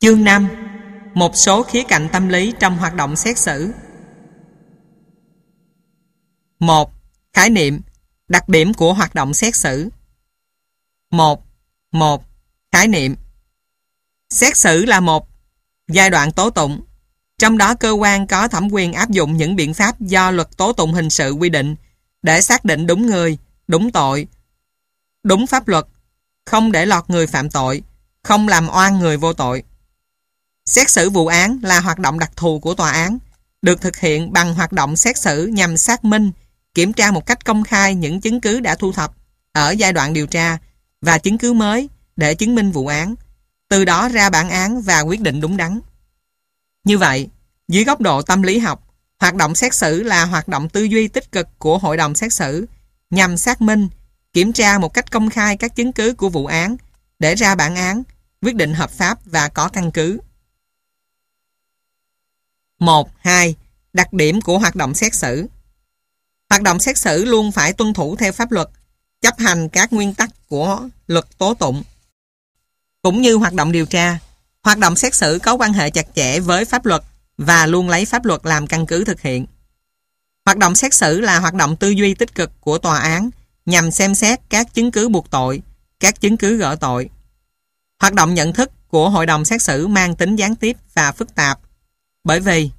Chương 5. Một số khía cạnh tâm lý trong hoạt động xét xử. 1. Khái niệm, đặc điểm của hoạt động xét xử. 1. Khái niệm. Xét xử là một giai đoạn tố tụng, trong đó cơ quan có thẩm quyền áp dụng những biện pháp do luật tố tụng hình sự quy định để xác định đúng người, đúng tội, đúng pháp luật, không để lọt người phạm tội, không làm oan người vô tội. Xét xử vụ án là hoạt động đặc thù của tòa án, được thực hiện bằng hoạt động xét xử nhằm xác minh, kiểm tra một cách công khai những chứng cứ đã thu thập ở giai đoạn điều tra và chứng cứ mới để chứng minh vụ án, từ đó ra bản án và quyết định đúng đắn. Như vậy, dưới góc độ tâm lý học, hoạt động xét xử là hoạt động tư duy tích cực của hội đồng xét xử nhằm xác minh, kiểm tra một cách công khai các chứng cứ của vụ án để ra bản án, quyết định hợp pháp và có căn cứ. 1.2. Đặc điểm của hoạt động xét xử. Hoạt động xét xử luôn phải tuân thủ theo pháp luật, chấp hành các nguyên tắc của luật tố tụng. Cũng như hoạt động điều tra, hoạt động xét xử có quan hệ chặt chẽ với pháp luật và luôn lấy pháp luật làm căn cứ thực hiện. Hoạt động xét xử là hoạt động tư duy tích cực của tòa án nhằm xem xét các chứng cứ buộc tội, các chứng cứ gỡ tội. Hoạt động nhận thức của hội đồng xét xử mang tính gián tiếp và phức tạp, bởi vì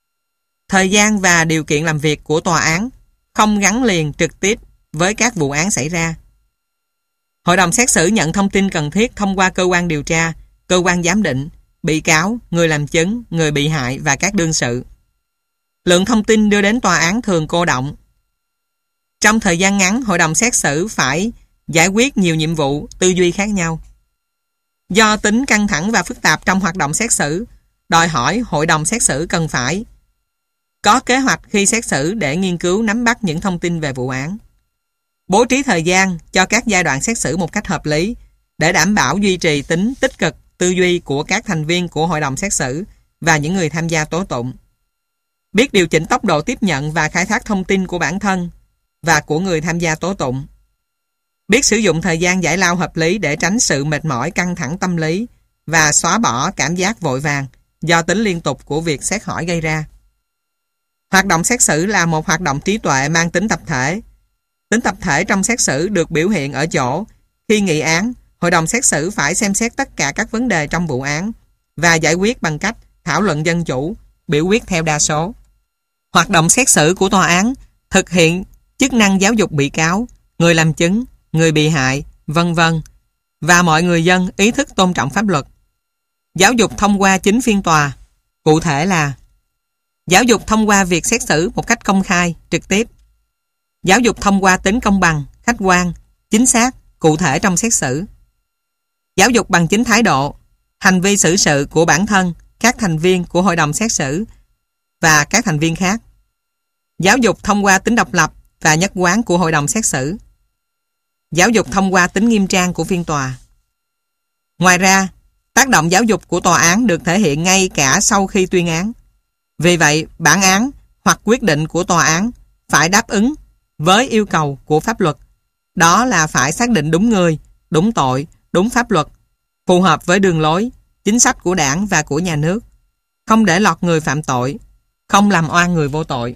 thời gian và điều kiện làm việc của tòa án không gắn liền trực tiếp với các vụ án xảy ra. Hội đồng xét xử nhận thông tin cần thiết thông qua cơ quan điều tra, cơ quan giám định, bị cáo, người làm chứng, người bị hại và các đương sự. Lượng thông tin đưa đến tòa án thường cô đọng. Trong thời gian ngắn, hội đồng xét xử phải giải quyết nhiều nhiệm vụ tư duy khác nhau. Do tính căng thẳng và phức tạp trong hoạt động xét xử, đòi hỏi hội đồng xét xử cần phải có kế hoạch khi xét xử để nghiên cứu nắm bắt những thông tin về vụ án, bố trí thời gian cho các giai đoạn xét xử một cách hợp lý để đảm bảo duy trì tính tích cực tư duy của các thành viên của hội đồng xét xử và những người tham gia tố tụng, biết điều chỉnh tốc độ tiếp nhận và khai thác thông tin của bản thân và của người tham gia tố tụng, biết sử dụng thời gian giải lao hợp lý để tránh sự mệt mỏi căng thẳng tâm lý và xóa bỏ cảm giác vội vàng do tính liên tục của việc xét hỏi gây ra. Hoạt động xét xử là một hoạt động trí tuệ mang tính tập thể. Tính tập thể trong xét xử được biểu hiện ở chỗ khi nghị án, hội đồng xét xử phải xem xét tất cả các vấn đề trong vụ án và giải quyết bằng cách thảo luận dân chủ, biểu quyết theo đa số. Hoạt động xét xử của tòa án thực hiện chức năng giáo dục bị cáo, người làm chứng, người bị hại, v.v. và mọi người dân ý thức tôn trọng pháp luật. Giáo dục thông qua chính phiên tòa, cụ thể là giáo dục thông qua việc xét xử một cách công khai, trực tiếp. Giáo dục thông qua tính công bằng, khách quan, chính xác, cụ thể trong xét xử. Giáo dục bằng chính thái độ, hành vi xử sự của bản thân, các thành viên của hội đồng xét xử và các thành viên khác. Giáo dục thông qua tính độc lập và nhất quán của hội đồng xét xử. Giáo dục thông qua tính nghiêm trang của phiên tòa. Ngoài ra, tác động giáo dục của tòa án được thể hiện ngay cả sau khi tuyên án. Vì vậy, bản án hoặc quyết định của tòa án phải đáp ứng với yêu cầu của pháp luật. Đó là phải xác định đúng người, đúng tội, đúng pháp luật, phù hợp với đường lối, chính sách của đảng và của nhà nước, không để lọt người phạm tội, không làm oan người vô tội.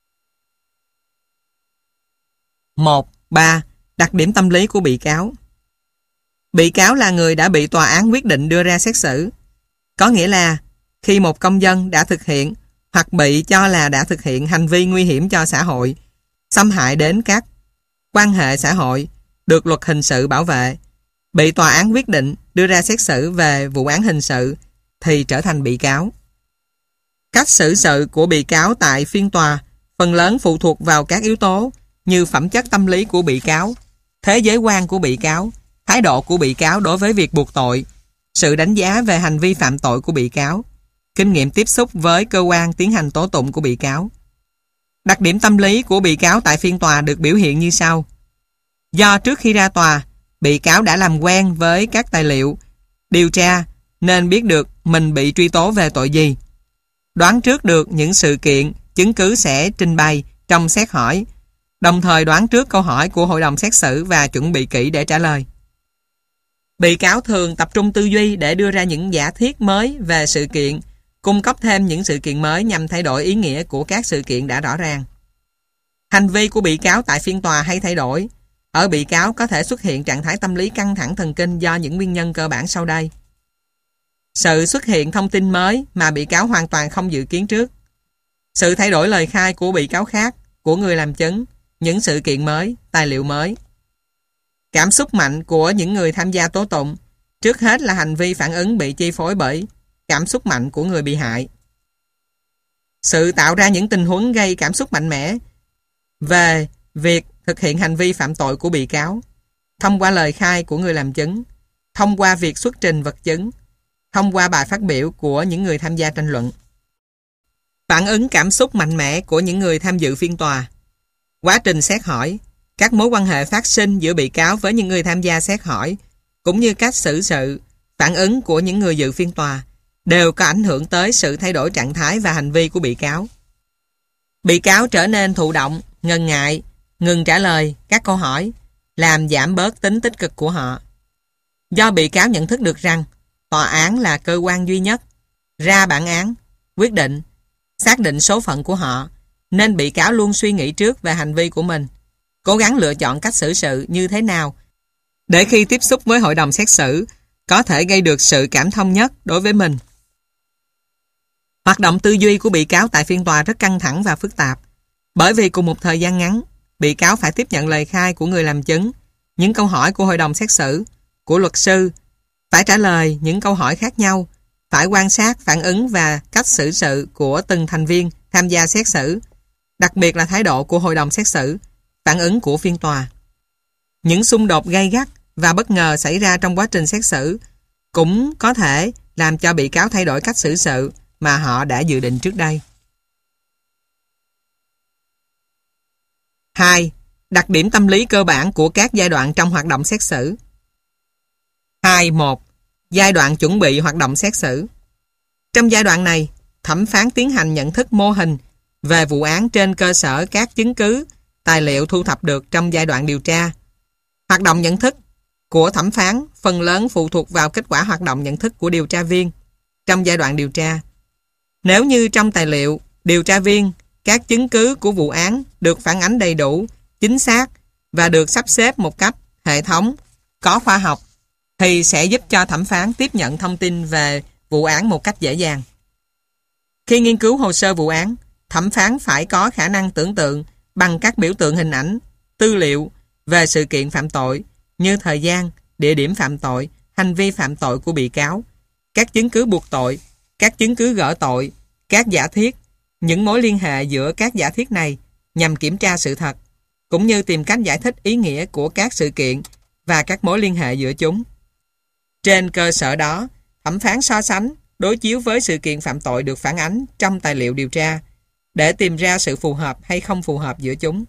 1.3. Đặc điểm tâm lý của bị cáo. Bị cáo là người đã bị tòa án quyết định đưa ra xét xử. Có nghĩa là khi một công dân đã thực hiện hoặc bị cho là đã thực hiện hành vi nguy hiểm cho xã hội, xâm hại đến các quan hệ xã hội, được luật hình sự bảo vệ, bị tòa án quyết định đưa ra xét xử về vụ án hình sự thì trở thành bị cáo. Cách xử sự của bị cáo tại phiên tòa phần lớn phụ thuộc vào các yếu tố như phẩm chất tâm lý của bị cáo, thế giới quan của bị cáo, thái độ của bị cáo đối với việc buộc tội, sự đánh giá về hành vi phạm tội của bị cáo, kinh nghiệm tiếp xúc với cơ quan tiến hành tố tụng của bị cáo. Đặc điểm tâm lý của bị cáo tại phiên tòa được biểu hiện như sau. Do trước khi ra tòa, bị cáo đã làm quen với các tài liệu điều tra nên biết được mình bị truy tố về tội gì, đoán trước được những sự kiện, chứng cứ sẽ trình bày trong xét hỏi, đồng thời đoán trước câu hỏi của hội đồng xét xử và chuẩn bị kỹ để trả lời. Bị cáo thường tập trung tư duy để đưa ra những giả thiết mới về sự kiện, cung cấp thêm những sự kiện mới nhằm thay đổi ý nghĩa của các sự kiện đã rõ ràng. Hành vi của bị cáo tại phiên tòa hay thay đổi. Ở bị cáo có thể xuất hiện trạng thái tâm lý căng thẳng thần kinh do những nguyên nhân cơ bản sau đây. Sự xuất hiện thông tin mới mà bị cáo hoàn toàn không dự kiến trước. Sự thay đổi lời khai của bị cáo khác, của người làm chứng, những sự kiện mới, tài liệu mới. Cảm xúc mạnh của những người tham gia tố tụng, trước hết là hành vi phản ứng bị chi phối bởi cảm xúc mạnh của người bị hại. Sự tạo ra những tình huống gây cảm xúc mạnh mẽ về việc thực hiện hành vi phạm tội của bị cáo, thông qua lời khai của người làm chứng, thông qua việc xuất trình vật chứng, thông qua bài phát biểu của những người tham gia tranh luận. Phản ứng cảm xúc mạnh mẽ của những người tham dự phiên tòa. Quá trình xét hỏi, các mối quan hệ phát sinh giữa bị cáo với những người tham gia xét hỏi, cũng như cách xử sự, phản ứng của những người dự phiên tòa, đều có ảnh hưởng tới sự thay đổi trạng thái và hành vi của bị cáo. Bị cáo trở nên thụ động, ngần ngại, ngừng trả lời các câu hỏi, làm giảm bớt tính tích cực của họ. Do bị cáo nhận thức được rằng tòa án là cơ quan duy nhất ra bản án, quyết định, xác định số phận của họ, nên bị cáo luôn suy nghĩ trước về hành vi của mình, cố gắng lựa chọn cách xử sự như thế nào để khi tiếp xúc với hội đồng xét xử có thể gây được sự cảm thông nhất đối với mình. Hoạt động tư duy của bị cáo tại phiên tòa rất căng thẳng và phức tạp, bởi vì cùng một thời gian ngắn, bị cáo phải tiếp nhận lời khai của người làm chứng, những câu hỏi của hội đồng xét xử, của luật sư, phải trả lời những câu hỏi khác nhau, phải quan sát phản ứng và cách xử sự của từng thành viên tham gia xét xử, đặc biệt là thái độ của hội đồng xét xử, phản ứng của phiên tòa. Những xung đột gay gắt và bất ngờ xảy ra trong quá trình xét xử cũng có thể làm cho bị cáo thay đổi cách xử sự mà họ đã dự định trước đây. 2. Đặc điểm tâm lý cơ bản của các giai đoạn trong hoạt động xét xử. 2.1. Giai đoạn chuẩn bị hoạt động xét xử. Trong giai đoạn này, thẩm phán tiến hành nhận thức mô hình về vụ án trên cơ sở các chứng cứ, tài liệu thu thập được trong giai đoạn điều tra. Hoạt động nhận thức của thẩm phán phần lớn phụ thuộc vào kết quả hoạt động nhận thức của điều tra viên trong giai đoạn điều tra. Nếu như trong tài liệu, điều tra viên, các chứng cứ của vụ án được phản ánh đầy đủ, chính xác và được sắp xếp một cách hệ thống, có khoa học, thì sẽ giúp cho thẩm phán tiếp nhận thông tin về vụ án một cách dễ dàng. Khi nghiên cứu hồ sơ vụ án, thẩm phán phải có khả năng tưởng tượng bằng các biểu tượng hình ảnh, tư liệu về sự kiện phạm tội như thời gian, địa điểm phạm tội, hành vi phạm tội của bị cáo, các chứng cứ buộc tội, các chứng cứ gỡ tội, các giả thiết, những mối liên hệ giữa các giả thiết này nhằm kiểm tra sự thật, cũng như tìm cách giải thích ý nghĩa của các sự kiện và các mối liên hệ giữa chúng. Trên cơ sở đó, thẩm phán so sánh, đối chiếu với sự kiện phạm tội được phản ánh trong tài liệu điều tra để tìm ra sự phù hợp hay không phù hợp giữa chúng.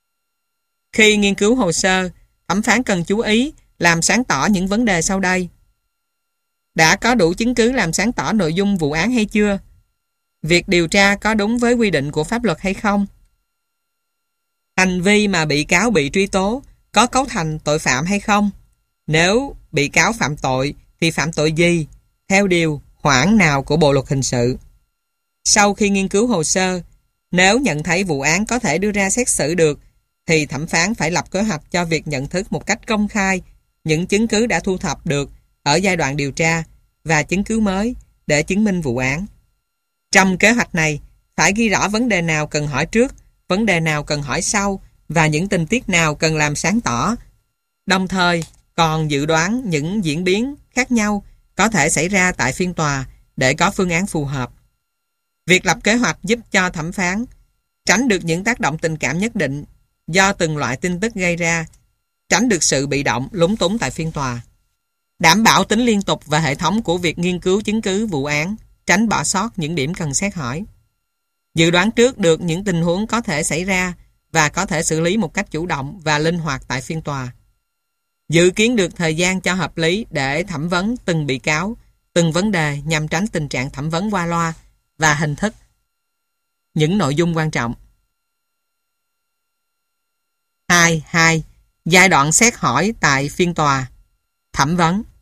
Khi nghiên cứu hồ sơ, thẩm phán cần chú ý làm sáng tỏ những vấn đề sau đây. Đã có đủ chứng cứ làm sáng tỏ nội dung vụ án hay chưa? Việc điều tra có đúng với quy định của pháp luật hay không? Hành vi mà bị cáo bị truy tố có cấu thành tội phạm hay không? Nếu bị cáo phạm tội thì phạm tội gì? Theo điều khoản nào của Bộ luật hình sự? Sau khi nghiên cứu hồ sơ, nếu nhận thấy vụ án có thể đưa ra xét xử được, thì thẩm phán phải lập kế hoạch cho việc nhận thức một cách công khai những chứng cứ đã thu thập được ở giai đoạn điều tra và chứng cứ mới để chứng minh vụ án. Trong kế hoạch này, phải ghi rõ vấn đề nào cần hỏi trước, vấn đề nào cần hỏi sau và những tình tiết nào cần làm sáng tỏ. Đồng thời, còn dự đoán những diễn biến khác nhau có thể xảy ra tại phiên tòa để có phương án phù hợp. Việc lập kế hoạch giúp cho thẩm phán tránh được những tác động tình cảm nhất định do từng loại tin tức gây ra, tránh được sự bị động, lúng túng tại phiên tòa. Đảm bảo tính liên tục và hệ thống của việc nghiên cứu chứng cứ vụ án, tránh bỏ sót những điểm cần xét hỏi. Dự đoán trước được những tình huống có thể xảy ra và có thể xử lý một cách chủ động và linh hoạt tại phiên tòa. Dự kiến được thời gian cho hợp lý để thẩm vấn từng bị cáo, từng vấn đề nhằm tránh tình trạng thẩm vấn qua loa và hình thức. Những nội dung quan trọng. 2. Giai đoạn xét hỏi tại phiên tòa. Thẩm vấn.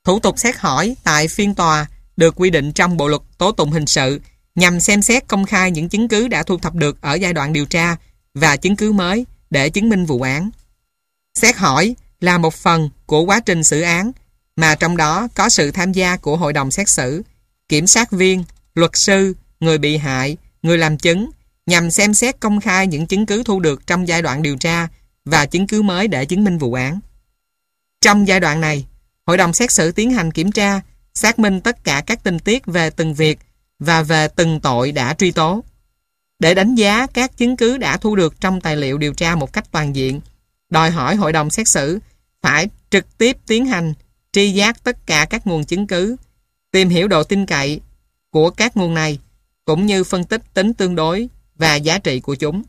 Thủ tục xét hỏi tại phiên tòa được quy định trong Bộ luật tố tụng hình sự nhằm xem xét công khai những chứng cứ đã thu thập được ở giai đoạn điều tra và chứng cứ mới để chứng minh vụ án. Xét hỏi là một phần của quá trình xử án mà trong đó có sự tham gia của hội đồng xét xử, kiểm sát viên, luật sư, người bị hại, người làm chứng nhằm xem xét công khai những chứng cứ thu được trong giai đoạn điều tra và chứng cứ mới để chứng minh vụ án. Trong giai đoạn này, hội đồng xét xử tiến hành kiểm tra, xác minh tất cả các tình tiết về từng việc và về từng tội đã truy tố. Để đánh giá các chứng cứ đã thu được trong tài liệu điều tra một cách toàn diện, đòi hỏi hội đồng xét xử phải trực tiếp tiến hành tri giác tất cả các nguồn chứng cứ, tìm hiểu độ tin cậy của các nguồn này, cũng như phân tích tính tương đối và giá trị của chúng.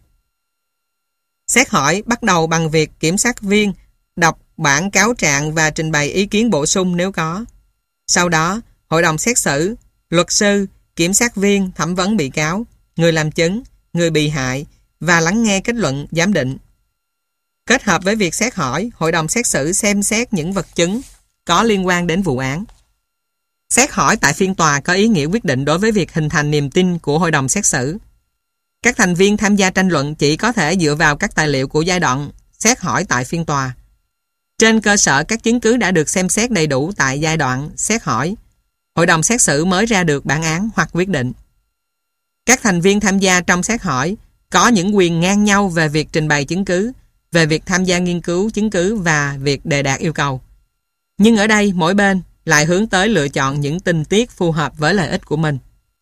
Xét hỏi bắt đầu bằng việc kiểm sát viên đọc bản cáo trạng và trình bày ý kiến bổ sung nếu có. Sau đó, hội đồng xét xử, luật sư, kiểm sát viên thẩm vấn bị cáo, người làm chứng, người bị hại và lắng nghe kết luận giám định. Kết hợp với việc xét hỏi, hội đồng xét xử xem xét những vật chứng có liên quan đến vụ án. Xét hỏi tại phiên tòa có ý nghĩa quyết định đối với việc hình thành niềm tin của hội đồng xét xử. Các thành viên tham gia tranh luận chỉ có thể dựa vào các tài liệu của giai đoạn xét hỏi tại phiên tòa. Trên cơ sở các chứng cứ đã được xem xét đầy đủ tại giai đoạn xét hỏi, hội đồng xét xử mới ra được bản án hoặc quyết định. Các thành viên tham gia trong xét hỏi có những quyền ngang nhau về việc trình bày chứng cứ, về việc tham gia nghiên cứu chứng cứ và việc đề đạt yêu cầu. Nhưng ở đây mỗi bên lại hướng tới lựa chọn những tình tiết phù hợp với lợi ích của mình.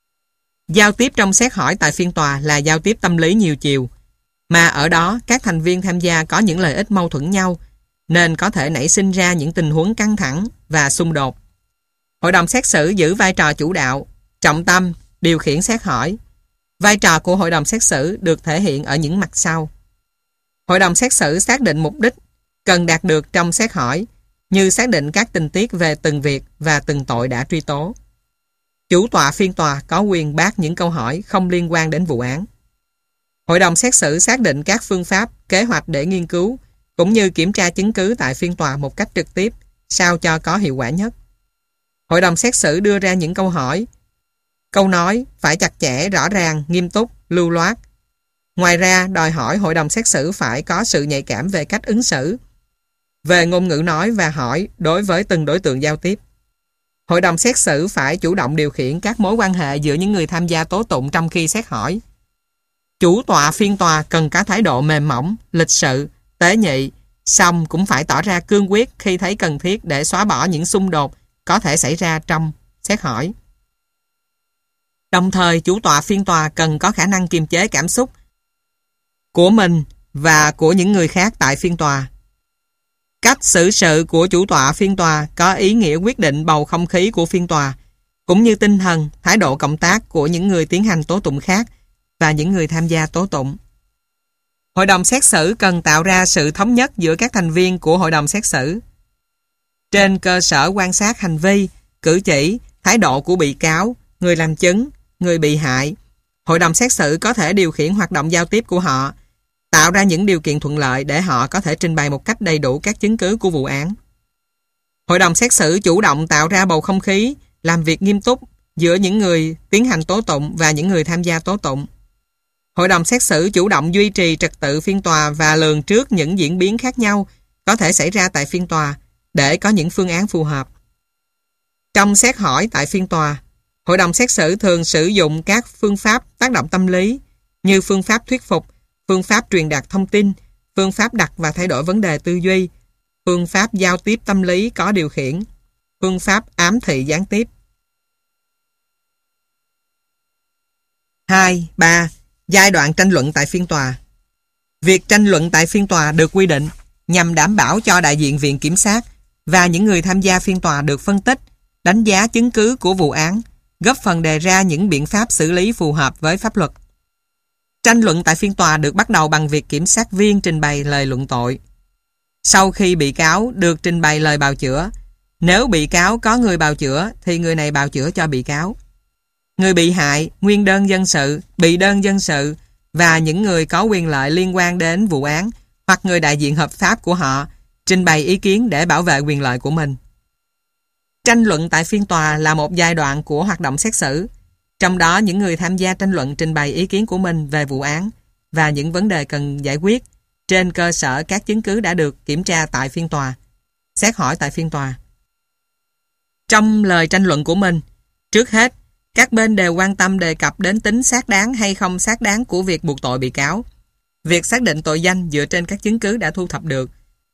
Giao tiếp trong xét hỏi tại phiên tòa là giao tiếp tâm lý nhiều chiều, mà ở đó các thành viên tham gia có những lợi ích mâu thuẫn nhau, nên có thể nảy sinh ra những tình huống căng thẳng và xung đột. Hội đồng xét xử giữ vai trò chủ đạo, trọng tâm, điều khiển xét hỏi. Vai trò của hội đồng xét xử được thể hiện ở những mặt sau. Hội đồng xét xử xác định mục đích cần đạt được trong xét hỏi, như xác định các tình tiết về từng việc và từng tội đã truy tố. Chủ tọa phiên tòa có quyền bác những câu hỏi không liên quan đến vụ án. Hội đồng xét xử xác định các phương pháp, kế hoạch để nghiên cứu, cũng như kiểm tra chứng cứ tại phiên tòa một cách trực tiếp, sao cho có hiệu quả nhất. Hội đồng xét xử đưa ra những câu hỏi. Câu nói phải chặt chẽ, rõ ràng, nghiêm túc, lưu loát. Ngoài ra, đòi hỏi hội đồng xét xử phải có sự nhạy cảm về cách ứng xử, về ngôn ngữ nói và hỏi đối với từng đối tượng giao tiếp. Hội đồng xét xử phải chủ động điều khiển các mối quan hệ giữa những người tham gia tố tụng trong khi xét hỏi. Chủ tọa phiên tòa cần có thái độ mềm mỏng, lịch sự, tế nhị, song cũng phải tỏ ra cương quyết khi thấy cần thiết để xóa bỏ những xung đột có thể xảy ra trong xét hỏi. Đồng thời, chủ tọa phiên tòa cần có khả năng kiềm chế cảm xúc của mình và của những người khác tại phiên tòa. Cách xử sự của chủ tọa phiên tòa có ý nghĩa quyết định bầu không khí của phiên tòa, cũng như tinh thần, thái độ cộng tác của những người tiến hành tố tụng khác và những người tham gia tố tụng. Hội đồng xét xử cần tạo ra sự thống nhất giữa các thành viên của hội đồng xét xử. Trên cơ sở quan sát hành vi, cử chỉ, thái độ của bị cáo, người làm chứng, người bị hại, hội đồng xét xử có thể điều khiển hoạt động giao tiếp của họ, tạo ra những điều kiện thuận lợi để họ có thể trình bày một cách đầy đủ các chứng cứ của vụ án. Hội đồng xét xử chủ động tạo ra bầu không khí làm việc nghiêm túc giữa những người tiến hành tố tụng và những người tham gia tố tụng. Hội đồng xét xử chủ động duy trì trật tự phiên tòa và lường trước những diễn biến khác nhau có thể xảy ra tại phiên tòa để có những phương án phù hợp. Trong xét hỏi tại phiên tòa, hội đồng xét xử thường sử dụng các phương pháp tác động tâm lý như phương pháp thuyết phục, phương pháp truyền đạt thông tin, phương pháp đặt và thay đổi vấn đề tư duy, phương pháp giao tiếp tâm lý có điều khiển, phương pháp ám thị gián tiếp. 2. 3. Giai đoạn tranh luận tại phiên tòa. Việc tranh luận tại phiên tòa được quy định nhằm đảm bảo cho đại diện viện kiểm sát và những người tham gia phiên tòa được phân tích, đánh giá chứng cứ của vụ án, góp phần đề ra những biện pháp xử lý phù hợp với pháp luật. Tranh luận tại phiên tòa được bắt đầu bằng việc kiểm sát viên trình bày lời luận tội. Sau khi bị cáo được trình bày lời bào chữa, nếu bị cáo có người bào chữa thì người này bào chữa cho bị cáo. Người bị hại, nguyên đơn dân sự, bị đơn dân sự và những người có quyền lợi liên quan đến vụ án hoặc người đại diện hợp pháp của họ trình bày ý kiến để bảo vệ quyền lợi của mình. Tranh luận tại phiên tòa là một giai đoạn của hoạt động xét xử. Trong đó những người tham gia tranh luận trình bày ý kiến của mình về vụ án và những vấn đề cần giải quyết trên cơ sở các chứng cứ đã được kiểm tra tại phiên tòa. Xét hỏi tại phiên tòa. Trong lời tranh luận của mình, trước hết, các bên đều quan tâm đề cập đến tính xác đáng hay không xác đáng của việc buộc tội bị cáo, việc xác định tội danh dựa trên các chứng cứ đã thu thập được,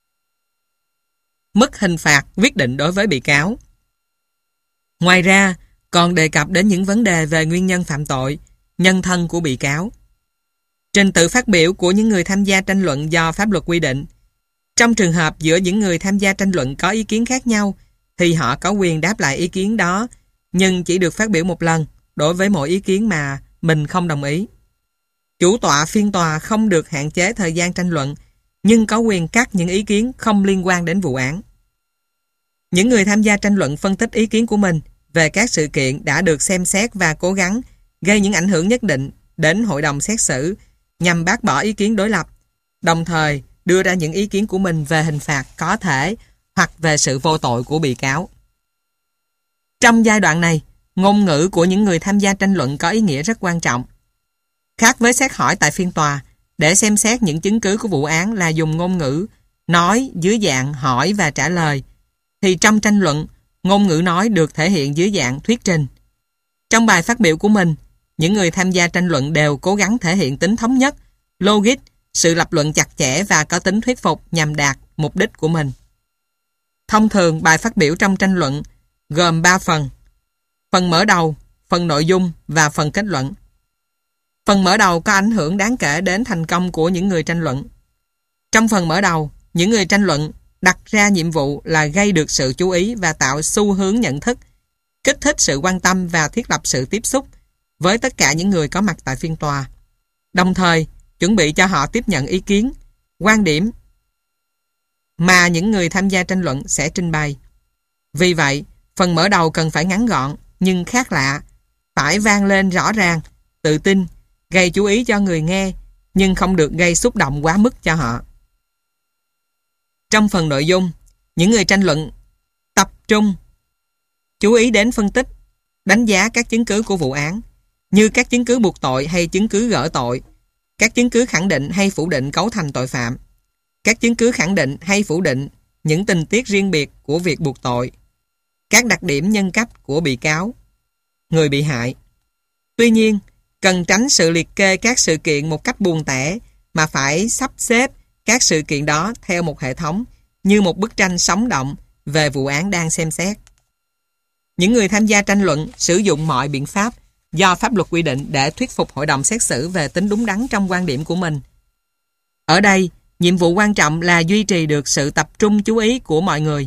mức hình phạt quyết định đối với bị cáo. Ngoài ra, còn đề cập đến những vấn đề về nguyên nhân phạm tội, nhân thân của bị cáo. Trình tự phát biểu của những người tham gia tranh luận do pháp luật quy định. Trong trường hợp giữa những người tham gia tranh luận có ý kiến khác nhau, thì họ có quyền đáp lại ý kiến đó, nhưng chỉ được phát biểu một lần đối với mỗi ý kiến mà mình không đồng ý. Chủ tọa phiên tòa không được hạn chế thời gian tranh luận, nhưng có quyền cắt những ý kiến không liên quan đến vụ án. Những người tham gia tranh luận phân tích ý kiến của mình về các sự kiện đã được xem xét và cố gắng gây những ảnh hưởng nhất định đến hội đồng xét xử nhằm bác bỏ ý kiến đối lập, đồng thời đưa ra những ý kiến của mình về hình phạt có thể hoặc về sự vô tội của bị cáo. Trong giai đoạn này, ngôn ngữ của những người tham gia tranh luận có ý nghĩa rất quan trọng. Khác với xét hỏi tại phiên tòa, để xem xét những chứng cứ của vụ án là dùng ngôn ngữ nói dưới dạng hỏi và trả lời, thì trong tranh luận, ngôn ngữ nói được thể hiện dưới dạng thuyết trình. Trong bài phát biểu của mình, những người tham gia tranh luận đều cố gắng thể hiện tính thống nhất, logic, sự lập luận chặt chẽ và có tính thuyết phục nhằm đạt mục đích của mình. Thông thường, bài phát biểu trong tranh luận gồm 3 phần: phần mở đầu, phần nội dung và phần kết luận. Phần mở đầu có ảnh hưởng đáng kể đến thành công của những người tranh luận. Trong phần mở đầu, những người tranh luận đặt ra nhiệm vụ là gây được sự chú ý và tạo xu hướng nhận thức, kích thích sự quan tâm và thiết lập sự tiếp xúc với tất cả những người có mặt tại phiên tòa, đồng thời chuẩn bị cho họ tiếp nhận ý kiến, quan điểm mà những người tham gia tranh luận sẽ trình bày. Vì vậy, phần mở đầu cần phải ngắn gọn nhưng khác lạ, phải vang lên rõ ràng, tự tin, gây chú ý cho người nghe nhưng không được gây xúc động quá mức cho họ. Trong phần nội dung, những người tranh luận tập trung chú ý đến phân tích, đánh giá các chứng cứ của vụ án, như các chứng cứ buộc tội hay chứng cứ gỡ tội, các chứng cứ khẳng định hay phủ định cấu thành tội phạm, các chứng cứ khẳng định hay phủ định những tình tiết riêng biệt của việc buộc tội, các đặc điểm nhân cách của bị cáo, người bị hại. Tuy nhiên, cần tránh sự liệt kê các sự kiện một cách buồn tẻ mà phải sắp xếp các sự kiện đó theo một hệ thống như một bức tranh sống động về vụ án đang xem xét. Những người tham gia tranh luận sử dụng mọi biện pháp do pháp luật quy định để thuyết phục hội đồng xét xử về tính đúng đắn trong quan điểm của mình. Ở đây, nhiệm vụ quan trọng là duy trì được sự tập trung chú ý của mọi người.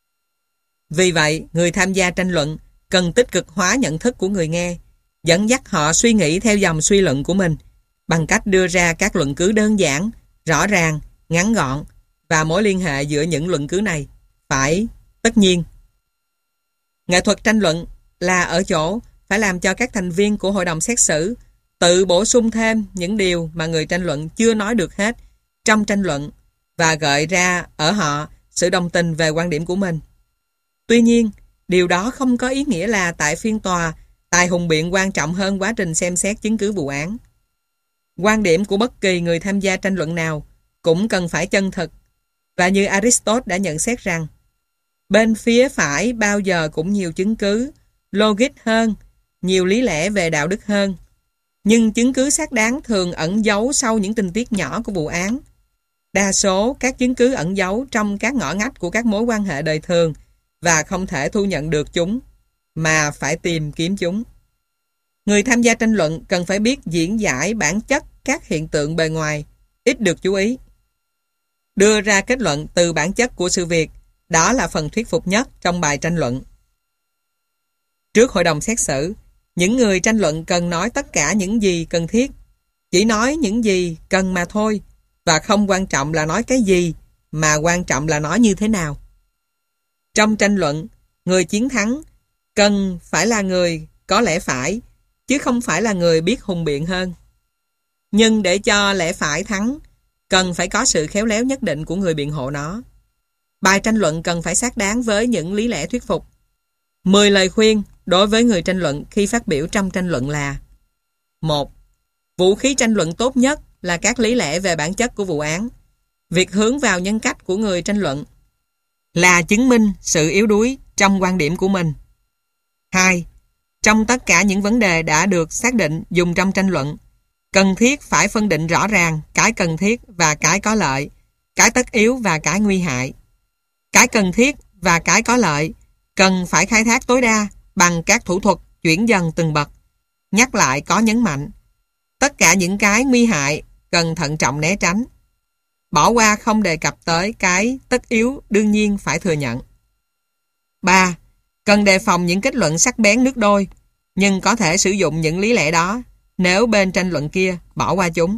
Vì vậy, người tham gia tranh luận cần tích cực hóa nhận thức của người nghe, dẫn dắt họ suy nghĩ theo dòng suy luận của mình bằng cách đưa ra các luận cứ đơn giản, rõ ràng, ngắn gọn và mối liên hệ giữa những luận cứ này phải tất nhiên. Nghệ thuật tranh luận là ở chỗ phải làm cho các thành viên của hội đồng xét xử tự bổ sung thêm những điều mà người tranh luận chưa nói được hết trong tranh luận và gợi ra ở họ sự đồng tình về quan điểm của mình. Tuy nhiên, điều đó không có ý nghĩa là tại phiên tòa, tài hùng biện quan trọng hơn quá trình xem xét chứng cứ vụ án. Quan điểm của bất kỳ người tham gia tranh luận nào cũng cần phải chân thực, và như Aristotle đã nhận xét rằng bên phía phải bao giờ cũng nhiều chứng cứ, logic hơn, nhiều lý lẽ về đạo đức hơn. Nhưng chứng cứ xác đáng thường ẩn giấu sau những tình tiết nhỏ của vụ án. Đa số các chứng cứ ẩn giấu trong các ngõ ngách của các mối quan hệ đời thường và không thể thu nhận được chúng, mà phải tìm kiếm chúng. Người tham gia tranh luận cần phải biết diễn giải bản chất các hiện tượng bề ngoài, ít được chú ý. Đưa ra kết luận từ bản chất của sự việc, đó là phần thuyết phục nhất trong bài tranh luận. Trước hội đồng xét xử, những người tranh luận cần nói tất cả những gì cần thiết, chỉ nói những gì cần mà thôi, và không quan trọng là nói cái gì, mà quan trọng là nói như thế nào. Trong tranh luận, người chiến thắng cần phải là người có lẽ phải, chứ không phải là người biết hùng biện hơn. Nhưng để cho lẽ phải thắng, cần phải có sự khéo léo nhất định của người biện hộ nó. Bài tranh luận cần phải xác đáng với những lý lẽ thuyết phục. 10 lời khuyên đối với người tranh luận khi phát biểu trong tranh luận là: 1. Vũ khí tranh luận tốt nhất là các lý lẽ về bản chất của vụ án. Việc hướng vào nhân cách của người tranh luận là chứng minh sự yếu đuối trong quan điểm của mình. 2. Trong tất cả những vấn đề đã được xác định dùng trong tranh luận, cần thiết phải phân định rõ ràng cái cần thiết và cái có lợi, cái tất yếu và cái nguy hại. Cái cần thiết và cái có lợi cần phải khai thác tối đa bằng các thủ thuật chuyển dần từng bậc, nhắc lại có nhấn mạnh. Tất cả những cái nguy hại cần thận trọng né tránh. Bỏ qua không đề cập tới cái tất yếu đương nhiên phải thừa nhận. 3. Cần đề phòng những kết luận sắc bén nước đôi, nhưng có thể sử dụng những lý lẽ đó nếu bên tranh luận kia bỏ qua chúng.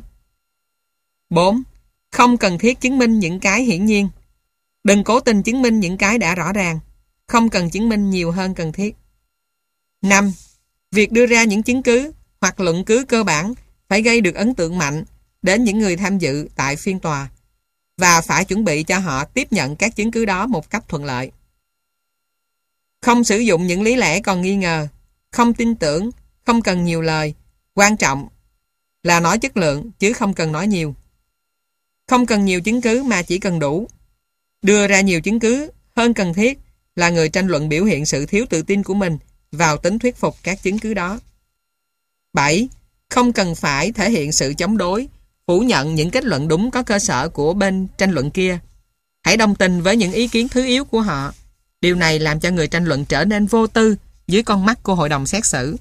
4. Không cần thiết chứng minh những cái hiển nhiên. Đừng cố tình chứng minh những cái đã rõ ràng. Không cần chứng minh nhiều hơn cần thiết. 5. Việc đưa ra những chứng cứ hoặc luận cứ cơ bản phải gây được ấn tượng mạnh đến những người tham dự tại phiên tòa và phải chuẩn bị cho họ tiếp nhận các chứng cứ đó một cách thuận lợi. Không sử dụng những lý lẽ còn nghi ngờ, không tin tưởng, không cần nhiều lời. Quan trọng là nói chất lượng chứ không cần nói nhiều. Không cần nhiều chứng cứ mà chỉ cần đủ. Đưa ra nhiều chứng cứ hơn cần thiết là người tranh luận biểu hiện sự thiếu tự tin của mình vào tính thuyết phục các chứng cứ đó. 7. Không cần phải thể hiện sự chống đối, phủ nhận những kết luận đúng có cơ sở của bên tranh luận kia. Hãy đồng tình với những ý kiến thứ yếu của họ. Điều này làm cho người tranh luận trở nên vô tư dưới con mắt của hội đồng xét xử.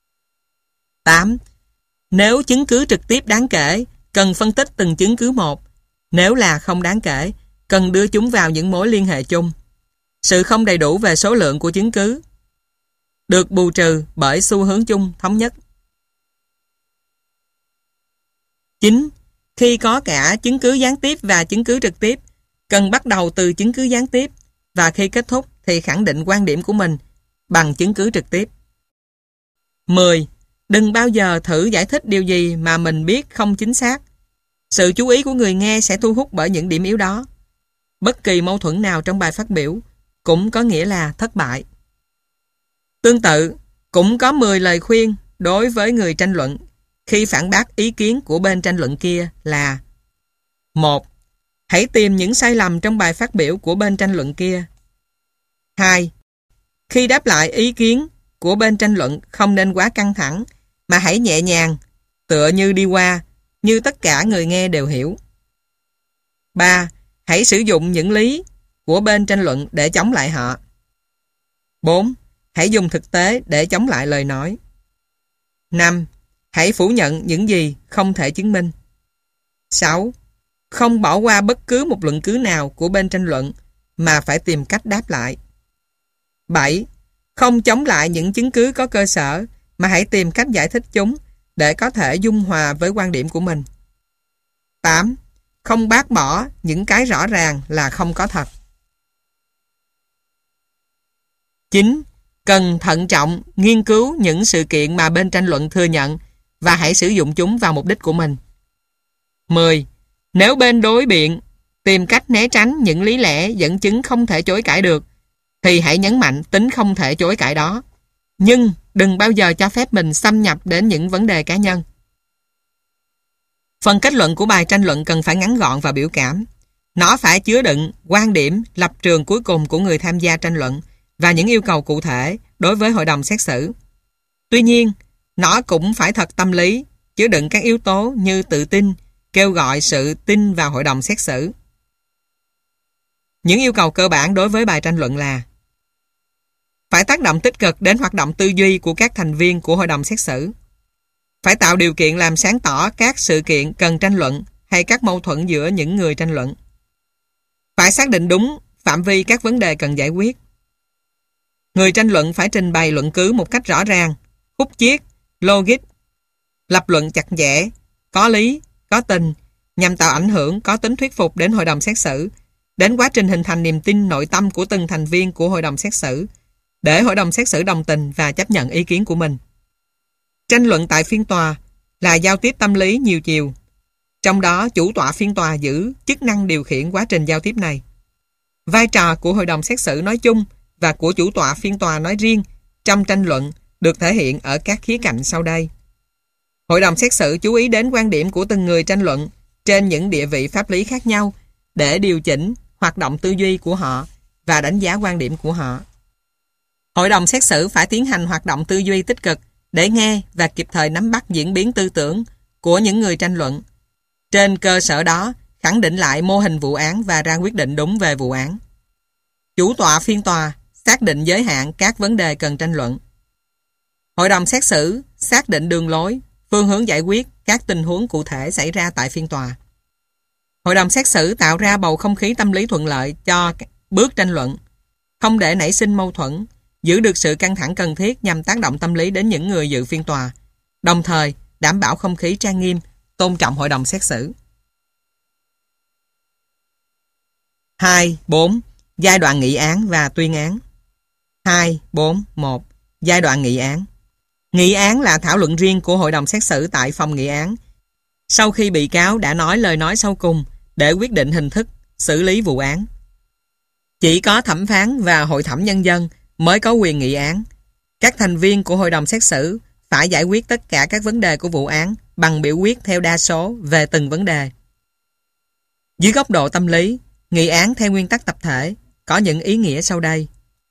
8. Nếu chứng cứ trực tiếp đáng kể, cần phân tích từng chứng cứ một. Nếu là không đáng kể, cần đưa chúng vào những mối liên hệ chung. Sự không đầy đủ về số lượng của chứng cứ được bù trừ bởi xu hướng chung thống nhất. 9. Khi có cả chứng cứ gián tiếp và chứng cứ trực tiếp, cần bắt đầu từ chứng cứ gián tiếp và khi kết thúc thì khẳng định quan điểm của mình bằng chứng cứ trực tiếp. 10. Đừng bao giờ thử giải thích điều gì mà mình biết không chính xác. Sự chú ý của người nghe sẽ thu hút bởi những điểm yếu đó. Bất kỳ mâu thuẫn nào trong bài phát biểu cũng có nghĩa là thất bại. Tương tự, cũng có 10 lời khuyên đối với người tranh luận khi phản bác ý kiến của bên tranh luận kia là: 1. Hãy tìm những sai lầm trong bài phát biểu của bên tranh luận kia. 2. Khi đáp lại ý kiến của bên tranh luận không nên quá căng thẳng, mà hãy nhẹ nhàng, tựa như đi qua, như tất cả người nghe đều hiểu. 3. Hãy sử dụng những lý của bên tranh luận để chống lại họ. 4. Hãy dùng thực tế để chống lại lời nói. 5. Hãy phủ nhận những gì không thể chứng minh. 6. Không bỏ qua bất cứ một luận cứ nào của bên tranh luận mà phải tìm cách đáp lại. 7. Không chống lại những chứng cứ có cơ sở mà hãy tìm cách giải thích chúng để có thể dung hòa với quan điểm của mình. 8. Không bác bỏ những cái rõ ràng là không có thật. 9. Cần thận trọng nghiên cứu những sự kiện mà bên tranh luận thừa nhận và hãy sử dụng chúng vào mục đích của mình. 10. Nếu bên đối biện tìm cách né tránh những lý lẽ dẫn chứng không thể chối cãi được, thì hãy nhấn mạnh tính không thể chối cãi đó. Nhưng đừng bao giờ cho phép mình xâm nhập đến những vấn đề cá nhân. Phần kết luận của bài tranh luận cần phải ngắn gọn và biểu cảm. Nó phải chứa đựng quan điểm, lập trường cuối cùng của người tham gia tranh luận và những yêu cầu cụ thể đối với hội đồng xét xử. Tuy nhiên, nó cũng phải thật tâm lý, chứa đựng các yếu tố như tự tin, kêu gọi sự tin vào hội đồng xét xử. Những yêu cầu cơ bản đối với bài tranh luận là: phải tác động tích cực đến hoạt động tư duy của các thành viên của hội đồng xét xử. Phải tạo điều kiện làm sáng tỏ các sự kiện cần tranh luận hay các mâu thuẫn giữa những người tranh luận. Phải xác định đúng phạm vi các vấn đề cần giải quyết. Người tranh luận phải trình bày luận cứ một cách rõ ràng, khúc chiết, logic, lập luận chặt chẽ, có lý, có tình, nhằm tạo ảnh hưởng có tính thuyết phục đến hội đồng xét xử, đến quá trình hình thành niềm tin nội tâm của từng thành viên của hội đồng xét xử, để hội đồng xét xử đồng tình và chấp nhận ý kiến của mình. Tranh luận tại phiên tòa là giao tiếp tâm lý nhiều chiều. Trong đó, chủ tọa phiên tòa giữ chức năng điều khiển quá trình giao tiếp này. Vai trò của hội đồng xét xử nói chung và của chủ tọa phiên tòa nói riêng trong tranh luận được thể hiện ở các khía cạnh sau đây. Hội đồng xét xử chú ý đến quan điểm của từng người tranh luận trên những địa vị pháp lý khác nhau để điều chỉnh hoạt động tư duy của họ và đánh giá quan điểm của họ. Hội đồng xét xử phải tiến hành hoạt động tư duy tích cực để nghe và kịp thời nắm bắt diễn biến tư tưởng của những người tranh luận. Trên cơ sở đó, khẳng định lại mô hình vụ án và ra quyết định đúng về vụ án. Chủ tọa phiên tòa xác định giới hạn các vấn đề cần tranh luận. Hội đồng xét xử xác định đường lối, phương hướng giải quyết các tình huống cụ thể xảy ra tại phiên tòa. Hội đồng xét xử tạo ra bầu không khí tâm lý thuận lợi cho bước tranh luận, không để nảy sinh mâu thuẫn, giữ được sự căng thẳng cần thiết nhằm tác động tâm lý đến những người dự phiên tòa, đồng thời đảm bảo không khí trang nghiêm, tôn trọng hội đồng xét xử. 2.4. Giai đoạn nghị án và tuyên án. 2.4.1. Giai đoạn nghị án. Nghị án là thảo luận riêng của hội đồng xét xử tại phòng nghị án. Sau khi bị cáo đã nói lời nói sau cùng để quyết định hình thức xử lý vụ án. Chỉ có thẩm phán và hội thẩm nhân dân mới có quyền nghị án. Các thành viên của hội đồng xét xử phải giải quyết tất cả các vấn đề của vụ án bằng biểu quyết theo đa số về từng vấn đề. Dưới góc độ tâm lý, nghị án theo nguyên tắc tập thể có những ý nghĩa sau đây.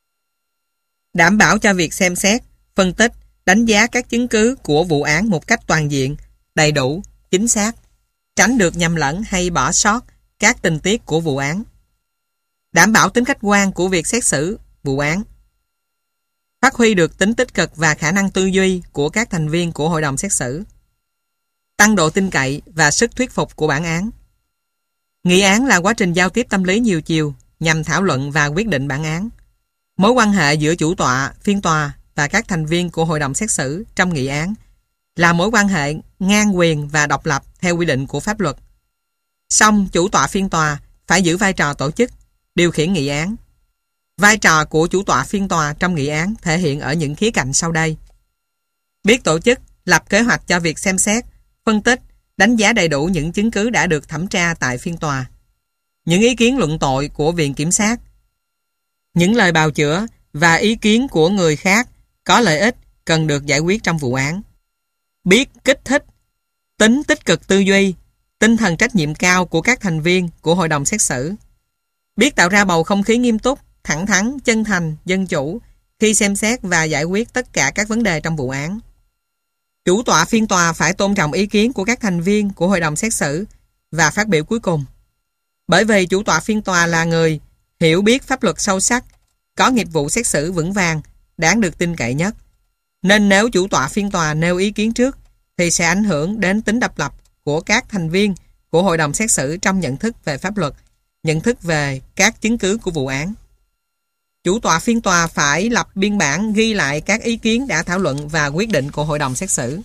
Đảm bảo cho việc xem xét, phân tích, đánh giá các chứng cứ của vụ án một cách toàn diện, đầy đủ, chính xác, tránh được nhầm lẫn hay bỏ sót các tình tiết của vụ án. Đảm bảo tính khách quan của việc xét xử vụ án. Phát huy được tính tích cực và khả năng tư duy của các thành viên của hội đồng xét xử. Tăng độ tin cậy và sức thuyết phục của bản án. Nghị án là quá trình giao tiếp tâm lý nhiều chiều nhằm thảo luận và quyết định bản án. Mối quan hệ giữa chủ tọa, phiên tòa và các thành viên của hội đồng xét xử trong nghị án là mối quan hệ ngang quyền và độc lập theo quy định của pháp luật. Song chủ tọa phiên tòa phải giữ vai trò tổ chức, điều khiển nghị án. Vai trò của chủ tọa phiên tòa trong nghị án thể hiện ở những khía cạnh sau đây. Biết tổ chức, lập kế hoạch cho việc xem xét, phân tích, đánh giá đầy đủ những chứng cứ đã được thẩm tra tại phiên tòa. Những ý kiến luận tội của viện kiểm sát, những lời bào chữa và ý kiến của người khác có lợi ích cần được giải quyết trong vụ án. Biết kích thích, tính tích cực tư duy, tinh thần trách nhiệm cao của các thành viên của hội đồng xét xử. Biết tạo ra bầu không khí nghiêm túc, thẳng thắn, chân thành, dân chủ khi xem xét và giải quyết tất cả các vấn đề trong vụ án. Chủ tọa phiên tòa phải tôn trọng ý kiến của các thành viên của hội đồng xét xử và phát biểu cuối cùng. Bởi vì chủ tọa phiên tòa là người hiểu biết pháp luật sâu sắc, có nghiệp vụ xét xử vững vàng, đáng được tin cậy nhất. Nên nếu chủ tọa phiên tòa nêu ý kiến trước thì sẽ ảnh hưởng đến tính độc lập của các thành viên của hội đồng xét xử trong nhận thức về pháp luật, nhận thức về các chứng cứ của vụ án. Chủ tọa phiên tòa phải lập biên bản ghi lại các ý kiến đã thảo luận và quyết định của hội đồng xét xử.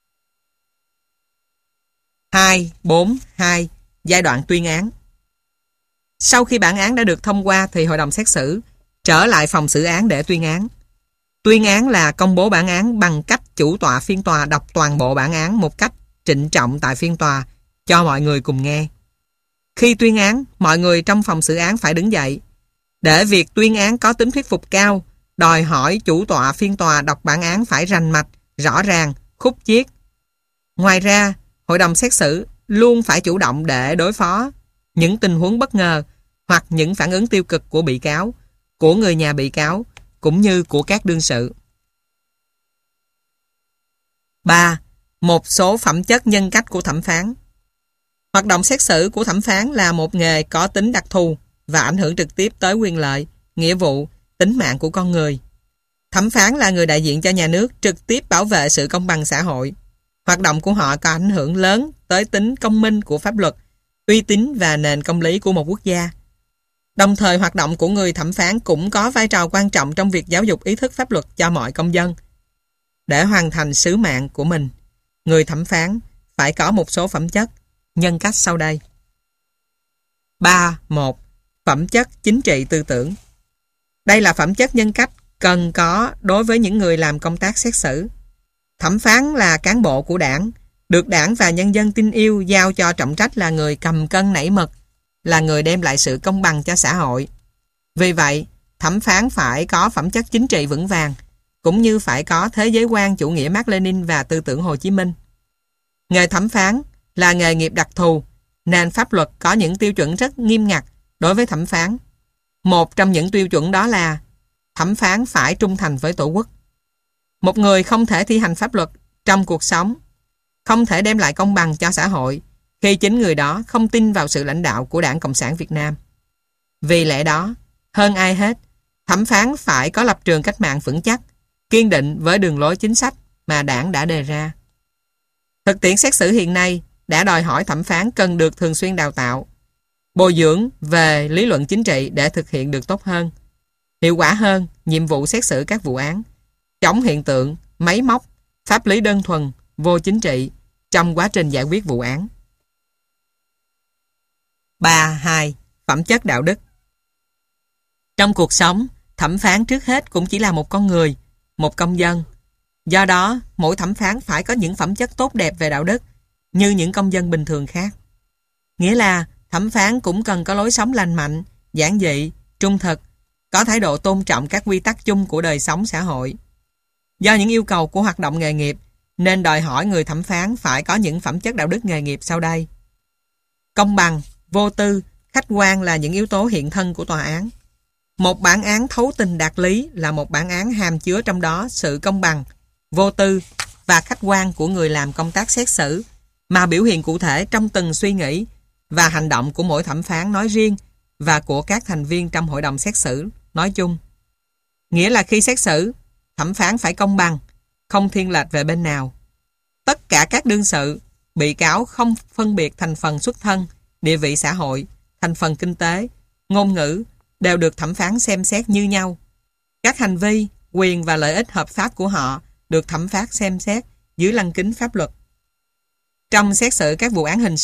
2.4.2. Giai đoạn tuyên án. Sau khi bản án đã được thông qua thì hội đồng xét xử trở lại phòng xử án để tuyên án. Tuyên án là công bố bản án bằng cách chủ tọa phiên tòa đọc toàn bộ bản án một cách trịnh trọng tại phiên tòa cho mọi người cùng nghe. Khi tuyên án, mọi người trong phòng xử án phải đứng dậy. Để việc tuyên án có tính thuyết phục cao, đòi hỏi chủ tọa phiên tòa đọc bản án phải rành mạch, rõ ràng, khúc chiết. Ngoài ra, hội đồng xét xử luôn phải chủ động để đối phó những tình huống bất ngờ hoặc những phản ứng tiêu cực của bị cáo, của người nhà bị cáo, cũng như của các đương sự. 3. Một số phẩm chất nhân cách của thẩm phán. Hoạt động xét xử của thẩm phán là một nghề có tính đặc thù và ảnh hưởng trực tiếp tới quyền lợi, nghĩa vụ, tính mạng của con người. Thẩm phán là người đại diện cho nhà nước trực tiếp bảo vệ sự công bằng xã hội. Hoạt động của họ có ảnh hưởng lớn tới tính công minh của pháp luật, uy tín và nền công lý của một quốc gia. Đồng thời, hoạt động của người thẩm phán cũng có vai trò quan trọng trong việc giáo dục ý thức pháp luật cho mọi công dân. Để hoàn thành sứ mạng của mình, người thẩm phán phải có một số phẩm chất, nhân cách sau đây. 3.1. Phẩm chất chính trị tư tưởng. Đây là phẩm chất nhân cách cần có đối với những người làm công tác xét xử. Thẩm phán là cán bộ của đảng, được đảng và nhân dân tin yêu giao cho trọng trách là người cầm cân nảy mực, là người đem lại sự công bằng cho xã hội. Vì vậy, thẩm phán phải có phẩm chất chính trị vững vàng, cũng như phải có thế giới quan chủ nghĩa Mác Lênin và tư tưởng Hồ Chí Minh. Nghề thẩm phán là nghề nghiệp đặc thù, nên pháp luật có những tiêu chuẩn rất nghiêm ngặt đối với thẩm phán. Một trong những tiêu chuẩn đó là thẩm phán phải trung thành với Tổ quốc. Một người không thể thi hành pháp luật trong cuộc sống, không thể đem lại công bằng cho xã hội khi chính người đó không tin vào sự lãnh đạo của Đảng Cộng sản Việt Nam. Vì lẽ đó, hơn ai hết, thẩm phán phải có lập trường cách mạng vững chắc, kiên định với đường lối chính sách mà Đảng đã đề ra. Thực tiễn xét xử hiện nay đã đòi hỏi thẩm phán cần được thường xuyên đào tạo, bồi dưỡng về lý luận chính trị để thực hiện được tốt hơn, hiệu quả hơn nhiệm vụ xét xử các vụ án, chống hiện tượng, máy móc, pháp lý đơn thuần, vô chính trị trong quá trình giải quyết vụ án. 3.2. Phẩm chất đạo đức. Trong cuộc sống, thẩm phán trước hết cũng chỉ là một con người, một công dân. Do đó, mỗi thẩm phán phải có những phẩm chất tốt đẹp về đạo đức như những công dân bình thường khác. Nghĩa là thẩm phán cũng cần có lối sống lành mạnh, giản dị, trung thực, có thái độ tôn trọng các quy tắc chung của đời sống xã hội. Do những yêu cầu của hoạt động nghề nghiệp nên đòi hỏi người thẩm phán phải có những phẩm chất đạo đức nghề nghiệp sau đây. Công bằng, vô tư, khách quan là những yếu tố hiện thân của tòa án. Một bản án thấu tình đạt lý là một bản án hàm chứa trong đó sự công bằng, vô tư và khách quan của người làm công tác xét xử, mà biểu hiện cụ thể trong từng suy nghĩ và hành động của mỗi thẩm phán nói riêng và của các thành viên trong hội đồng xét xử nói chung. Nghĩa là khi xét xử, thẩm phán phải công bằng, không thiên lệch về bên nào. Tất cả các đương sự, bị cáo không phân biệt thành phần xuất thân, địa vị xã hội, thành phần kinh tế, ngôn ngữ đều được thẩm phán xem xét như nhau. Các hành vi, quyền và lợi ích hợp pháp của họ được thẩm phán xem xét dưới lăng kính pháp luật. Trong xét xử các vụ án hình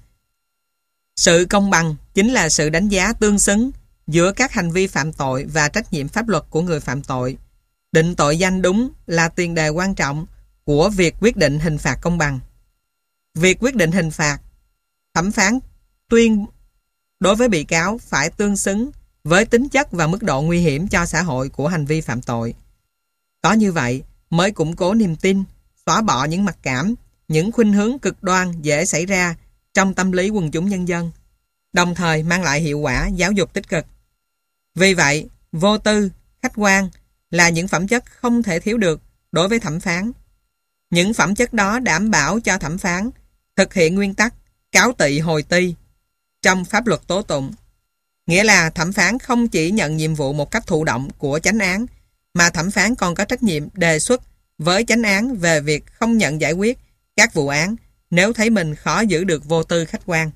sự công bằng chính là sự đánh giá tương xứng giữa các hành vi phạm tội và trách nhiệm pháp luật của người phạm tội. Định tội danh đúng là tiền đề quan trọng của việc quyết định hình phạt công bằng. Việc quyết định hình phạt, thẩm phán tuyên đối với bị cáo phải tương xứng với tính chất và mức độ nguy hiểm cho xã hội của hành vi phạm tội. Có như vậy mới củng cố niềm tin, xóa bỏ những mặc cảm, những khuynh hướng cực đoan dễ xảy ra trong tâm lý quần chúng nhân dân, đồng thời mang lại hiệu quả giáo dục tích cực. Vì vậy, vô tư, khách quan là những phẩm chất không thể thiếu được đối với thẩm phán. Những phẩm chất đó đảm bảo cho thẩm phán thực hiện nguyên tắc cáo tỵ hồi ty trong pháp luật tố tụng. Nghĩa là thẩm phán không chỉ nhận nhiệm vụ một cách thụ động của chánh án, mà thẩm phán còn có trách nhiệm đề xuất với chánh án về việc không nhận giải quyết các vụ án nếu thấy mình khó giữ được vô tư khách quan.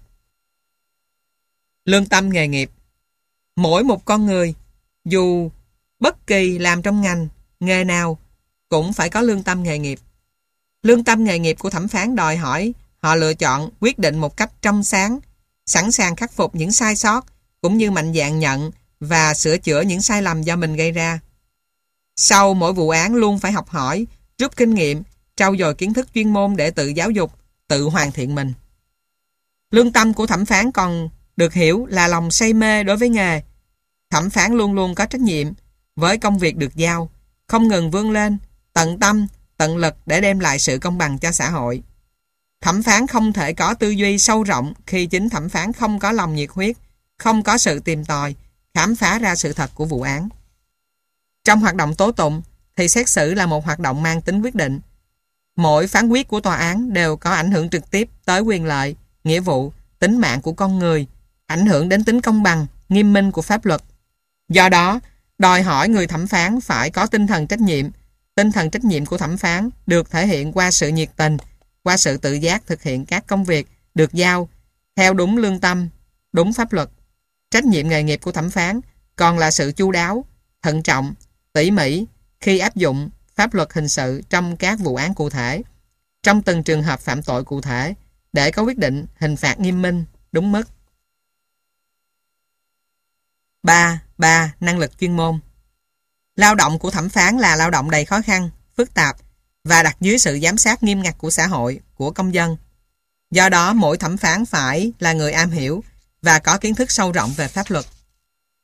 Lương tâm nghề nghiệp. Mỗi một con người, dù bất kỳ làm trong ngành, nghề nào, cũng phải có lương tâm nghề nghiệp. Lương tâm nghề nghiệp của thẩm phán đòi hỏi họ lựa chọn quyết định một cách trong sáng, sẵn sàng khắc phục những sai sót, cũng như mạnh dạn nhận và sửa chữa những sai lầm do mình gây ra. Sau mỗi vụ án luôn phải học hỏi, rút kinh nghiệm, trau dồi kiến thức chuyên môn để tự giáo dục, tự hoàn thiện mình. Lương tâm của thẩm phán còn được hiểu là lòng say mê đối với nghề. Thẩm phán luôn luôn có trách nhiệm với công việc được giao, không ngừng vươn lên, tận tâm, tận lực để đem lại sự công bằng cho xã hội. Thẩm phán không thể có tư duy sâu rộng khi chính thẩm phán không có lòng nhiệt huyết, không có sự tìm tòi, khám phá ra sự thật của vụ án. Trong hoạt động tố tụng thì xét xử là một hoạt động mang tính quyết định. Mỗi phán quyết của tòa án đều có ảnh hưởng trực tiếp tới quyền lợi, nghĩa vụ, tính mạng của con người, ảnh hưởng đến tính công bằng, nghiêm minh của pháp luật. Do đó, đòi hỏi người thẩm phán phải có tinh thần trách nhiệm. Tinh thần trách nhiệm của thẩm phán được thể hiện qua sự nhiệt tình, qua sự tự giác thực hiện các công việc được giao theo đúng lương tâm, đúng pháp luật. Trách nhiệm nghề nghiệp của thẩm phán còn là sự chu đáo, thận trọng, tỉ mỉ khi áp dụng pháp luật hình sự trong các vụ án cụ thể, trong từng trường hợp phạm tội cụ thể, để có quyết định hình phạt nghiêm minh, đúng mức. 3. Năng lực chuyên môn. Lao động của thẩm phán là lao động đầy khó khăn, phức tạp và đặt dưới sự giám sát nghiêm ngặt của xã hội, của công dân. Do đó, mỗi thẩm phán phải là người am hiểu và có kiến thức sâu rộng về pháp luật.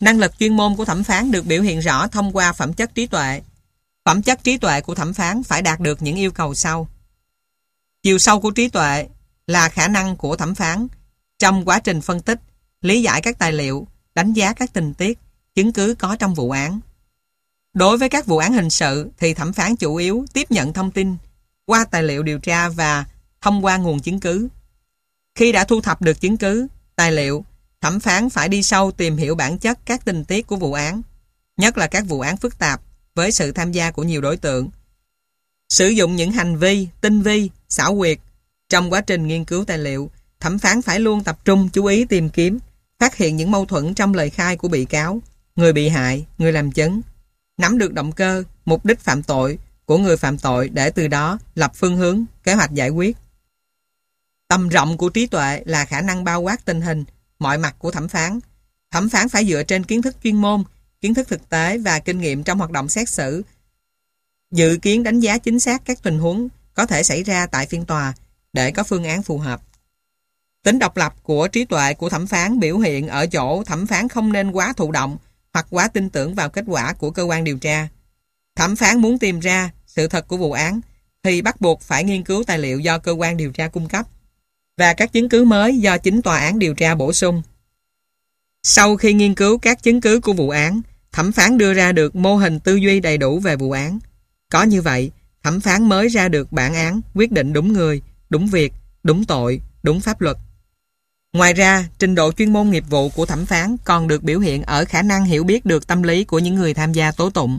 Năng lực chuyên môn của thẩm phán được biểu hiện rõ thông qua phẩm chất trí tuệ. Phẩm chất trí tuệ của thẩm phán phải đạt được những yêu cầu sau. Chiều sâu của trí tuệ là khả năng của thẩm phán trong quá trình phân tích, lý giải các tài liệu, đánh giá các tình tiết, chứng cứ có trong vụ án. Đối với các vụ án hình sự thì thẩm phán chủ yếu tiếp nhận thông tin qua tài liệu điều tra và thông qua nguồn chứng cứ. Khi đã thu thập được chứng cứ, tài liệu, thẩm phán phải đi sâu tìm hiểu bản chất các tình tiết của vụ án, nhất là các vụ án phức tạp với sự tham gia của nhiều đối tượng. Sử dụng những hành vi, tinh vi, xảo quyệt. Trong quá trình nghiên cứu tài liệu, thẩm phán phải luôn tập trung chú ý tìm kiếm, phát hiện những mâu thuẫn trong lời khai của bị cáo, người bị hại, người làm chứng, nắm được động cơ, mục đích phạm tội của người phạm tội để từ đó lập phương hướng, kế hoạch giải quyết. Tầm rộng của trí tuệ là khả năng bao quát tình hình, mọi mặt của thẩm phán. Thẩm phán phải dựa trên kiến thức chuyên môn, kiến thức thực tế và kinh nghiệm trong hoạt động xét xử, dự kiến đánh giá chính xác các tình huống có thể xảy ra tại phiên tòa để có phương án phù hợp. Tính độc lập của trí tuệ của thẩm phán biểu hiện ở chỗ thẩm phán không nên quá thụ động hoặc quá tin tưởng vào kết quả của cơ quan điều tra. Thẩm phán muốn tìm ra sự thật của vụ án thì bắt buộc phải nghiên cứu tài liệu do cơ quan điều tra cung cấp và các chứng cứ mới do chính tòa án điều tra bổ sung. Sau khi nghiên cứu các chứng cứ của vụ án, thẩm phán đưa ra được mô hình tư duy đầy đủ về vụ án. Có như vậy, thẩm phán mới ra được bản án quyết định đúng người, đúng việc, đúng tội, đúng pháp luật. Ngoài ra, trình độ chuyên môn nghiệp vụ của thẩm phán còn được biểu hiện ở khả năng hiểu biết được tâm lý của những người tham gia tố tụng.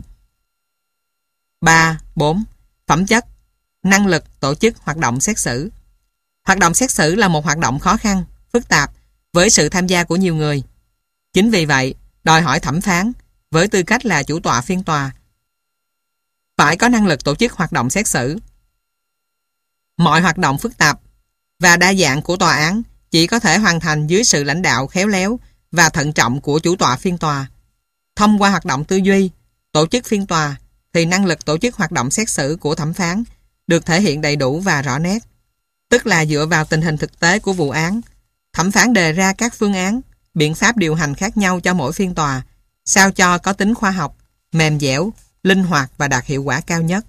3. 4. Phẩm chất, năng lực tổ chức hoạt động xét xử. Hoạt động xét xử là một hoạt động khó khăn, phức tạp với sự tham gia của nhiều người. Chính vì vậy, đòi hỏi thẩm phán với tư cách là chủ tọa phiên tòa phải có năng lực tổ chức hoạt động xét xử. Mọi hoạt động phức tạp và đa dạng của tòa án chỉ có thể hoàn thành dưới sự lãnh đạo khéo léo và thận trọng của chủ tọa phiên tòa. Thông qua hoạt động tư duy, tổ chức phiên tòa thì năng lực tổ chức hoạt động xét xử của thẩm phán được thể hiện đầy đủ và rõ nét. Tức là dựa vào tình hình thực tế của vụ án, thẩm phán đề ra các phương án, biện pháp điều hành khác nhau cho mỗi phiên tòa, sao cho có tính khoa học, mềm dẻo, linh hoạt và đạt hiệu quả cao nhất.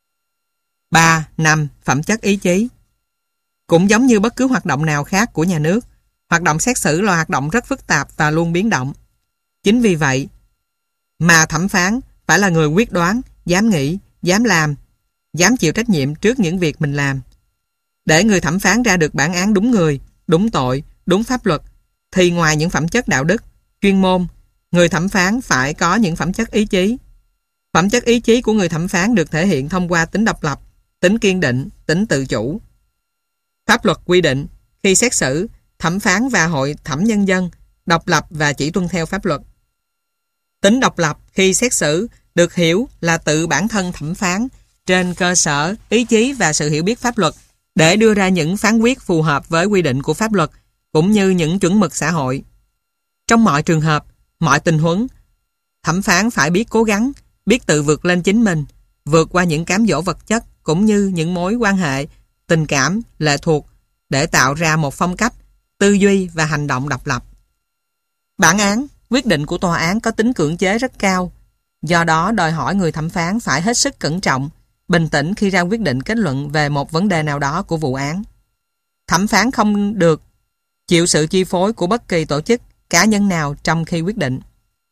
3. 5. Phẩm chất ý chí. Cũng giống như bất cứ hoạt động nào khác của nhà nước, hoạt động xét xử là hoạt động rất phức tạp và luôn biến động. Chính vì vậy mà thẩm phán phải là người quyết đoán, dám nghĩ, dám làm, dám chịu trách nhiệm trước những việc mình làm. Để người thẩm phán ra được bản án đúng người, đúng tội, đúng pháp luật, thì ngoài những phẩm chất đạo đức, chuyên môn, người thẩm phán phải có những phẩm chất ý chí. Phẩm chất ý chí của người thẩm phán được thể hiện thông qua tính độc lập, tính kiên định, tính tự chủ. Pháp luật quy định, khi xét xử, thẩm phán và hội thẩm nhân dân độc lập và chỉ tuân theo pháp luật. Tính độc lập khi xét xử được hiểu là tự bản thân thẩm phán trên cơ sở ý chí và sự hiểu biết pháp luật để đưa ra những phán quyết phù hợp với quy định của pháp luật cũng như những chuẩn mực xã hội. Trong mọi trường hợp, mọi tình huống, thẩm phán phải biết cố gắng, biết tự vượt lên chính mình, vượt qua những cám dỗ vật chất cũng như những mối quan hệ, tình cảm, lệ thuộc để tạo ra một phong cách, tư duy và hành động độc lập. Bản án, quyết định của tòa án có tính cưỡng chế rất cao, do đó đòi hỏi người thẩm phán phải hết sức cẩn trọng, bình tĩnh khi ra quyết định kết luận về một vấn đề nào đó của vụ án. Thẩm phán không được chịu sự chi phối của bất kỳ tổ chức, cá nhân nào trong khi quyết định.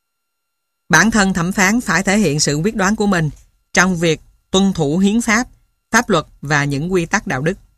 Bản thân thẩm phán phải thể hiện sự quyết đoán của mình trong việc tuân thủ hiến pháp, pháp luật và những quy tắc đạo đức.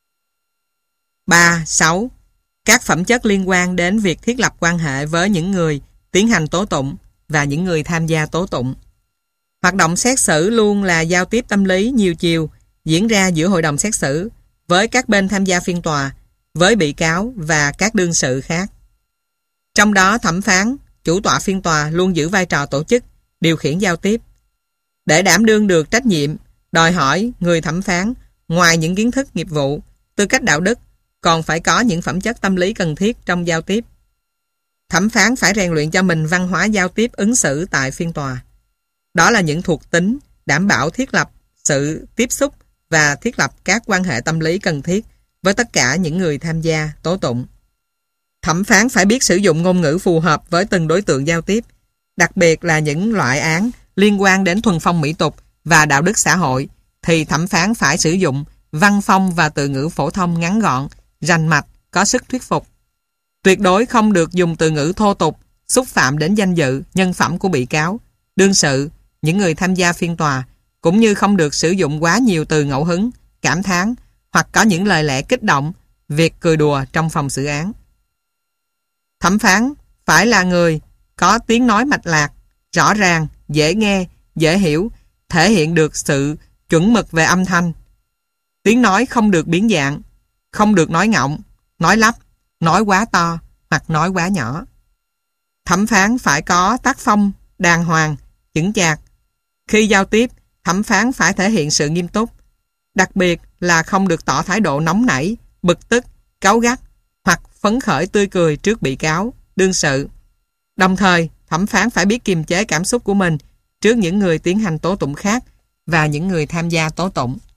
3. 6. Các phẩm chất liên quan đến việc thiết lập quan hệ với những người tiến hành tố tụng và những người tham gia tố tụng. Hoạt động xét xử luôn là giao tiếp tâm lý nhiều chiều diễn ra giữa hội đồng xét xử với các bên tham gia phiên tòa, với bị cáo và các đương sự khác. Trong đó thẩm phán, chủ tọa phiên tòa luôn giữ vai trò tổ chức, điều khiển giao tiếp. Để đảm đương được trách nhiệm, đòi hỏi người thẩm phán ngoài những kiến thức nghiệp vụ, tư cách đạo đức còn phải có những phẩm chất tâm lý cần thiết trong giao tiếp. Thẩm phán phải rèn luyện cho mình văn hóa giao tiếp ứng xử tại phiên tòa. Đó là những thuộc tính đảm bảo thiết lập sự tiếp xúc và thiết lập các quan hệ tâm lý cần thiết với tất cả những người tham gia tố tụng. Thẩm phán phải biết sử dụng ngôn ngữ phù hợp với từng đối tượng giao tiếp, đặc biệt là những loại án liên quan đến thuần phong mỹ tục và đạo đức xã hội, thì thẩm phán phải sử dụng văn phong và từ ngữ phổ thông ngắn gọn, rành mạch, có sức thuyết phục. Tuyệt đối không được dùng từ ngữ thô tục, xúc phạm đến danh dự, nhân phẩm của bị cáo, đương sự, những người tham gia phiên tòa, cũng như không được sử dụng quá nhiều từ ngẫu hứng, cảm thán hoặc có những lời lẽ kích động, việc cười đùa trong phòng xử án. Thẩm phán phải là người có tiếng nói mạch lạc, rõ ràng, dễ nghe, dễ hiểu, thể hiện được sự chuẩn mực về âm thanh. Tiếng nói không được biến dạng, không được nói ngọng, nói lắp, nói quá to hoặc nói quá nhỏ. Thẩm phán phải có tác phong đàng hoàng, chững chạc. Khi giao tiếp, thẩm phán phải thể hiện sự nghiêm túc, đặc biệt là không được tỏ thái độ nóng nảy, bực tức, cáu gắt hoặc phấn khởi tươi cười trước bị cáo, đương sự. Đồng thời, thẩm phán phải biết kiềm chế cảm xúc của mình trước những người tiến hành tố tụng khác và những người tham gia tố tụng.